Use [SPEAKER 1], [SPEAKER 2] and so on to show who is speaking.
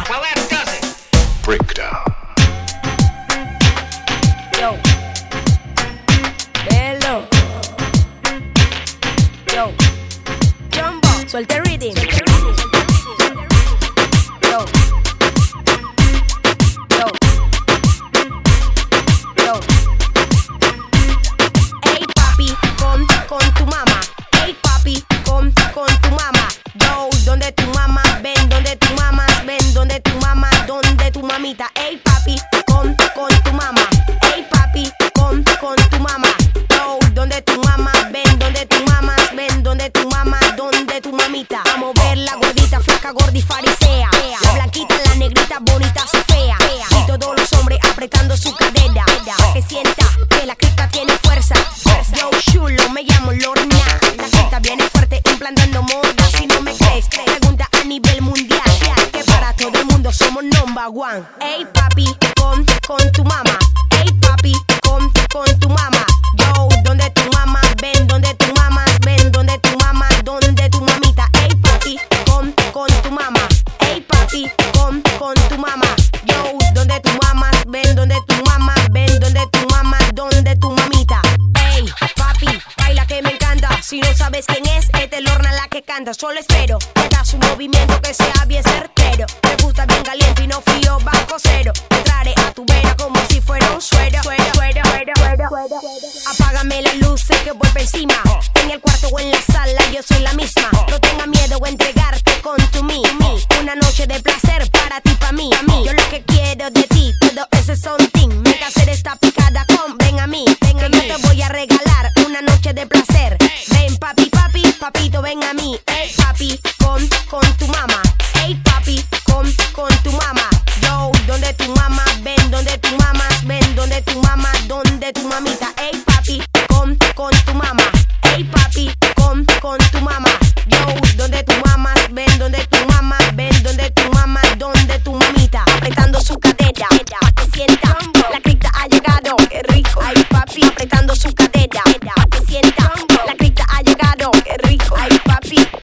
[SPEAKER 1] Well, that does it.
[SPEAKER 2] Breakdown.
[SPEAKER 3] Yo. Hello. Yo. Jumbo. Suelta el reading. Yo. Yo. Yo. Ey papi, con tu mamá. Ey papi, con tu mamá. Yo, donde tu mamá, ven donde tu mamá, ven donde tu mamá, donde tu mamita. Ey papi, con tu mamá. Ey papi, con tu mamá. Yo, donde tu mamá, ven donde tu mamá, ven donde tu mamá, donde tu mamita. A mover la gordita, flaca, gorda y farisea. La blanquita, la negrita, bonita, su fea. Y todos los hombres apretando su cadera. Que sienta que la cripta tiene fuerza. Yo chulo, me llamo Lorna. La cripta viene fuerte, implantando moda. Si no me crees, pregunta a nivel mundial. Que para todo el mundo somos number one. Ey papi, con tu mamá. Ey papi, con tu mamá. Yo, donde tu mamá, ven donde tu mamá, ven donde tu mamá, donde tu mamita. Ey papi, con tu mamá. Ey papi, con tu mamá. Yo, donde tu mamá, ven donde tu mamá, ven donde tu mamá, donde tu mamita. Ey papi, baila que me encanta. Si no sabes quién es Lorna la que canta. Solo espero que hagas un movimiento que sea bien certero. Me gusta bien caliente y no frío bajo cero. Entraré a tu vera como si fuera un suero. Apágame las luces que vuelve encima. En el cuarto o en la sala yo soy la misma. No tengas miedo a entregarte con tu mí. Una noche de placer para ti, para mí. Yo lo que quiero de ti, todo ese something. Me hacer esta picada con ven a mí. Que yo te voy a regalar una noche de placer. Ven papi, papito ven a mí. Ey papi, con tu mamá. Ey papi, con tu mamá. Yo, donde tu mamá, ven donde tu mamá, ven donde tu mamá, donde tu mamita. Ey papi, con tu mamá. Ey papi, con tu mamá. Yo, donde tu mamá.